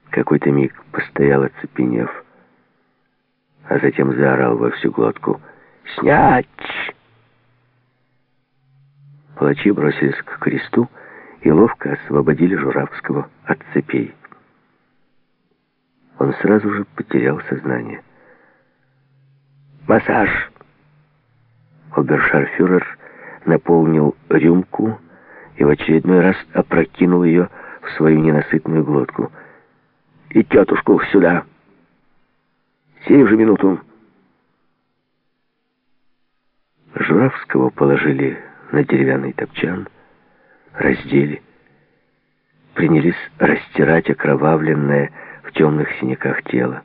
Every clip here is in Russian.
Какой-то миг постоял, оцепенев, а затем заорал во всю глотку: «Снять!» Палачи бросились к кресту и ловко освободили Журавского от цепей. Он сразу же потерял сознание. «Массаж!» Обершарфюрер наполнил рюмку и в очередной раз опрокинул ее в свою ненасытную глотку. «И тетушку сюда! Сию же минуту!» Журавского положили на деревянный топчан, раздели, принялись растирать окровавленное в темных синяках тело.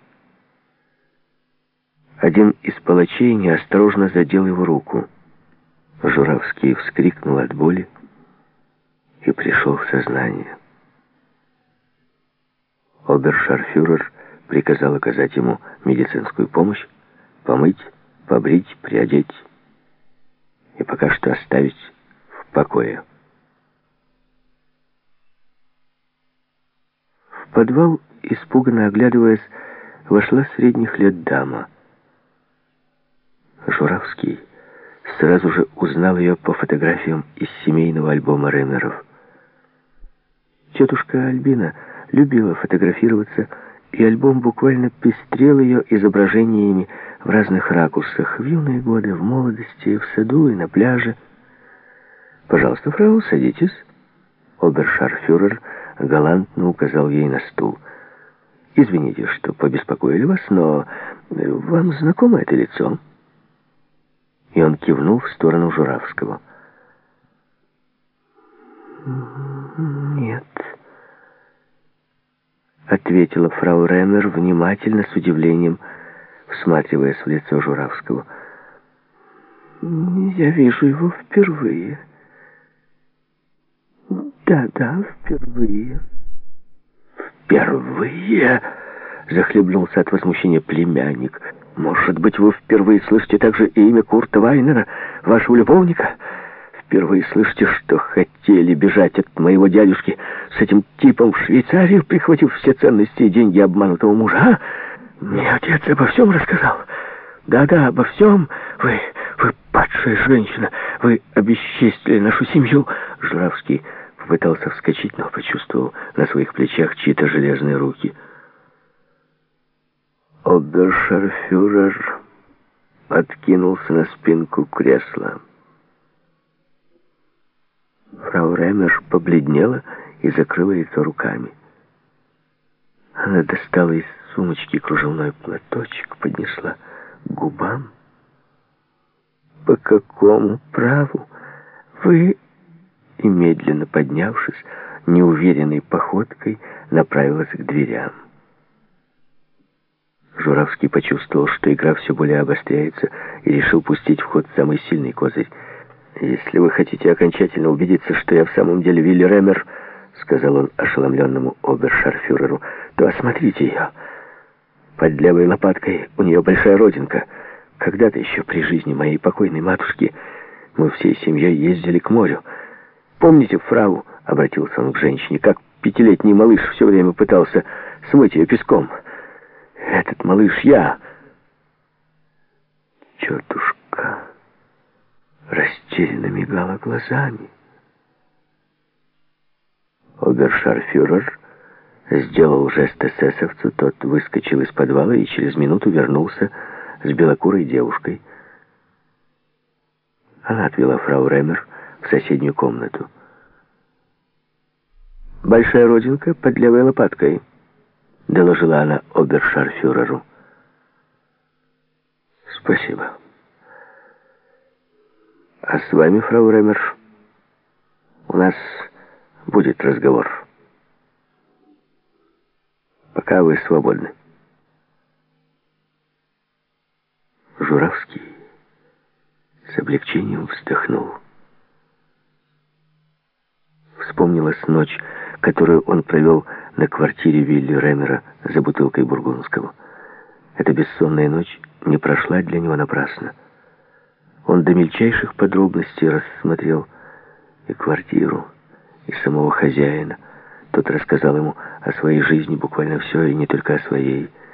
Один из палачей неосторожно задел его руку. Журавский вскрикнул от боли и пришел в сознание. Обершарфюрер приказал оказать ему медицинскую помощь, помыть, побрить, приодеть и пока что оставить в покое. В подвал, испуганно оглядываясь, вошла средних лет дама. Журавский сразу же узнал ее по фотографиям из семейного альбома Ремеров. Тетушка Альбина любила фотографироваться, и альбом буквально пестрел ее изображениями в разных ракурсах, в юные годы, в молодости, в саду и на пляже. «Пожалуйста, фрау, садитесь». Обершарфюрер галантно указал ей на стул. «Извините, что побеспокоили вас, но вам знакомо это лицо?» И он кивнул в сторону Журавского. «Нет», — ответила фрау Ремер, внимательно, с удивлением, всматриваясь в лицо Журавского. «Я вижу его впервые. Да, впервые». «Впервые?» — захлебнулся от возмущения племянник. «Может быть, вы впервые слышите также и имя Курта Вайнера, вашего любовника? Впервые слышите, что хотели бежать от моего дядюшки с этим типом в Швейцарию, прихватив все ценности и деньги обманутого мужа, а? Мне отец обо всем рассказал. Да, обо всем. Вы падшая женщина. Вы обесчестили нашу семью». Журавский попытался вскочить, но почувствовал на своих плечах чьи-то железные руки. Обершарфюрер откинулся на спинку кресла. Фрау Ремер побледнела и закрыла лицо руками. Она достала из сумочки кружевной платочек, поднесла к губам. «По какому праву вы...» И, медленно поднявшись, неуверенной походкой направилась к дверям. Журавский почувствовал, что игра все более обостряется, и решил пустить в ход самый сильный козырь. «Если вы хотите окончательно убедиться, что я в самом деле Вилли Ремер, — сказал он ошеломленному обершарфюреру, — то осмотрите ее. Под левой лопаткой у нее большая родинка. Когда-то еще при жизни моей покойной матушки мы всей семьей ездили к морю. Помните, фрау, — обратился он к женщине, — как 5-летний малыш все время пытался смыть ее песком? Этот малыш я». Тетушка растерянно мигала глазами. Обершарфюрер сделал жест эсэсовцу, тот выскочил из подвала и через минуту вернулся с белокурой девушкой. Она отвела фрау Ремер в соседнюю комнату. «Большая родинка под левой лопаткой», — доложила она обершарфюреру. «Спасибо. А с вами, фрау Ремер, у нас будет разговор. Пока вы свободны». Журавский с облегчением вздохнул. Вспомнилась ночь, которую он провел на квартире Вилли Ремера за бутылкой бургундского. Эта бессонная ночь не прошла для него напрасно. Он до мельчайших подробностей рассмотрел и квартиру, и самого хозяина, Тот рассказал ему о своей жизни, буквально все, и не только о своей.